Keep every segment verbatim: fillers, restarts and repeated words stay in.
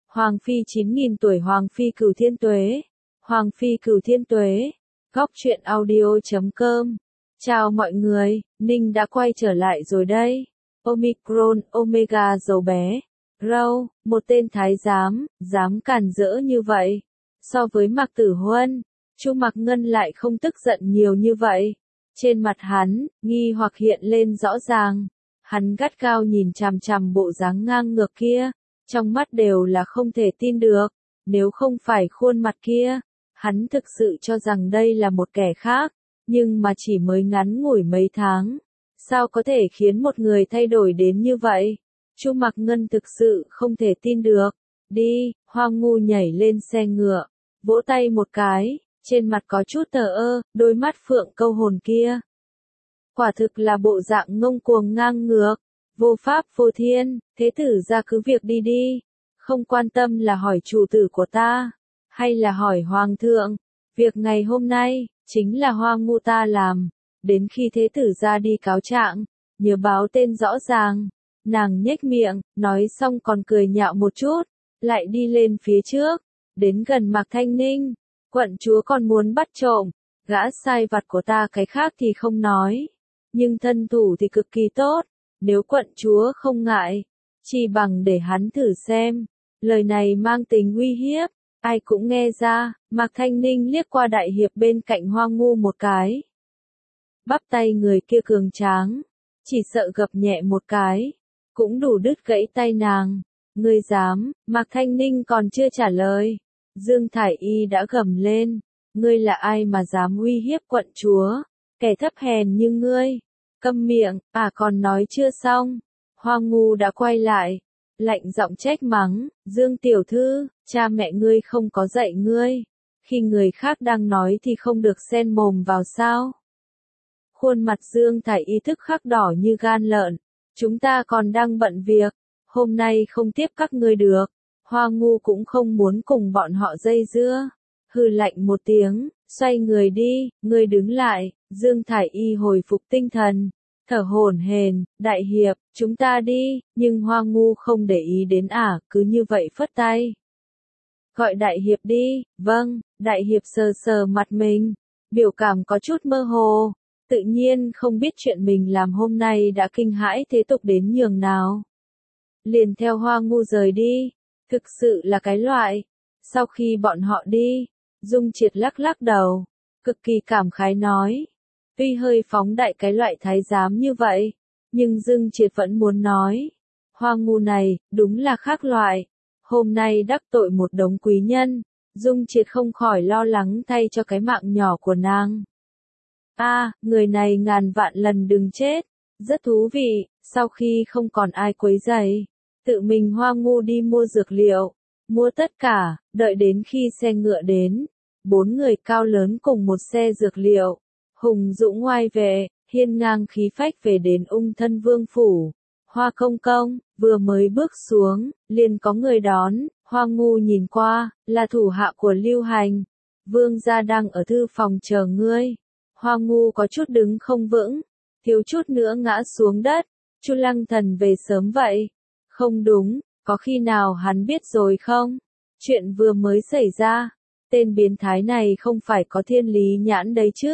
Hoàng phi chín nghìn tuổi Hoàng phi cửu thiên tuế. Hoàng phi cửu thiên tuế. Góc truyện audio chấm com. Chào mọi người, Ninh đã quay trở lại rồi đây. Omicron, Omega dấu bé. Râu, một tên thái giám, dám cản rỡ như vậy. So với Mạc Tử Huân, Chu Mạc Ngân lại không tức giận nhiều như vậy. Trên mặt hắn, nghi hoặc hiện lên rõ ràng. Hắn gắt gao nhìn chằm chằm bộ dáng ngang ngược kia, trong mắt đều là không thể tin được. Nếu không phải khuôn mặt kia, hắn thực sự cho rằng đây là một kẻ khác, nhưng mà chỉ mới ngắn ngủi mấy tháng. Sao có thể khiến một người thay đổi đến như vậy? Chu Mạc Ngân thực sự không thể tin được. Đi, Hoang Ngu nhảy lên xe ngựa, vỗ tay một cái, trên mặt có chút thờ ơ, đôi mắt phượng câu hồn kia. Quả thực là bộ dạng ngông cuồng ngang ngược, vô pháp vô thiên, thế tử ra cứ việc đi đi, không quan tâm là hỏi chủ tử của ta, hay là hỏi hoàng thượng, việc ngày hôm nay, chính là Hoang Ngu ta làm, đến khi thế tử ra đi cáo trạng, nhớ báo tên rõ ràng. Nàng nhếch miệng, nói xong còn cười nhạo một chút, lại đi lên phía trước, đến gần Mạc Thanh Ninh, quận chúa còn muốn bắt trộm, gã sai vặt của ta cái khác thì không nói, nhưng thân thủ thì cực kỳ tốt, nếu quận chúa không ngại, chỉ bằng để hắn thử xem. Lời này mang tính uy hiếp, ai cũng nghe ra. Mạc Thanh Ninh liếc qua đại hiệp bên cạnh Hoang Ngu một cái. Bắp tay người kia cường tráng, chỉ sợ gập nhẹ một cái, cũng đủ đứt gãy tay nàng. Ngươi dám? Mạc Thanh Ninh còn chưa trả lời, Dương Thải Y đã gầm lên, ngươi là ai mà dám uy hiếp quận chúa, kẻ thấp hèn như ngươi. Câm miệng, à còn nói chưa xong. Hoang Ngu đã quay lại, lạnh giọng trách mắng, Dương tiểu thư, cha mẹ ngươi không có dạy ngươi, khi người khác đang nói thì không được xen mồm vào sao? Khuôn mặt Dương Thải Y thức khắc đỏ như gan lợn, chúng ta còn đang bận việc, hôm nay không tiếp các ngươi được. Hoang Ngu cũng không muốn cùng bọn họ dây dưa, hừ lạnh một tiếng, xoay người đi. Ngươi đứng lại. Dương Thải Y hồi phục tinh thần, thở hổn hển, đại hiệp, chúng ta đi. Nhưng Hoang Ngu không để ý đến ả, cứ như vậy phất tay. Gọi đại hiệp đi. Vâng. Đại hiệp sờ sờ mặt mình, biểu cảm có chút mơ hồ, tự nhiên không biết chuyện mình làm hôm nay đã kinh hãi thế tục đến nhường nào. Liền theo Hoang Ngu rời đi, thực sự là cái loại. Sau khi bọn họ đi, Dung Triệt lắc lắc đầu, cực kỳ cảm khái nói, tuy hơi phóng đại cái loại thái giám như vậy, nhưng Dương Triệt vẫn muốn nói, Hoang Ngu này, đúng là khác loại, hôm nay đắc tội một đống quý nhân. Dung Triệt không khỏi lo lắng thay cho cái mạng nhỏ của nàng. A, à, người này ngàn vạn lần đừng chết, rất thú vị. Sau khi không còn ai quấy rầy, tự mình Hoang Ngu đi mua dược liệu, mua tất cả, đợi đến khi xe ngựa đến, bốn người cao lớn cùng một xe dược liệu, hùng dũng ngoai vệ, hiên ngang khí phách về đến Ung Thân Vương phủ. Hoa công công, vừa mới bước xuống, liền có người đón. Hoang Ngu nhìn qua, là thủ hạ của Lưu Hành. Vương gia đang ở thư phòng chờ ngươi. Hoang Ngu có chút đứng không vững, thiếu chút nữa ngã xuống đất. Chu Lăng Thần về sớm vậy? Không đúng, có khi nào hắn biết rồi không? Chuyện vừa mới xảy ra, tên biến thái này không phải có thiên lý nhãn đấy chứ?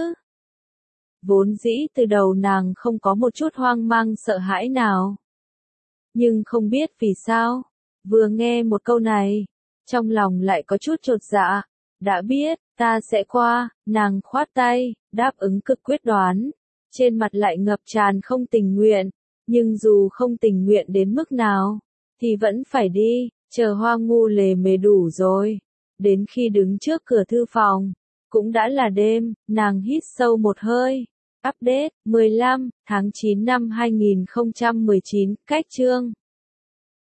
Vốn dĩ từ đầu nàng không có một chút hoang mang sợ hãi nào. Nhưng không biết vì sao, vừa nghe một câu này, trong lòng lại có chút chột dạ. Đã biết, ta sẽ qua. Nàng khoát tay, đáp ứng cực quyết đoán, trên mặt lại ngập tràn không tình nguyện, nhưng dù không tình nguyện đến mức nào, thì vẫn phải đi. Chờ Hoang Ngu lề mề đủ rồi, đến khi đứng trước cửa thư phòng, cũng đã là đêm. Nàng hít sâu một hơi. Update, mười lăm tháng chín năm hai nghìn không trăm mười chín, cách chương.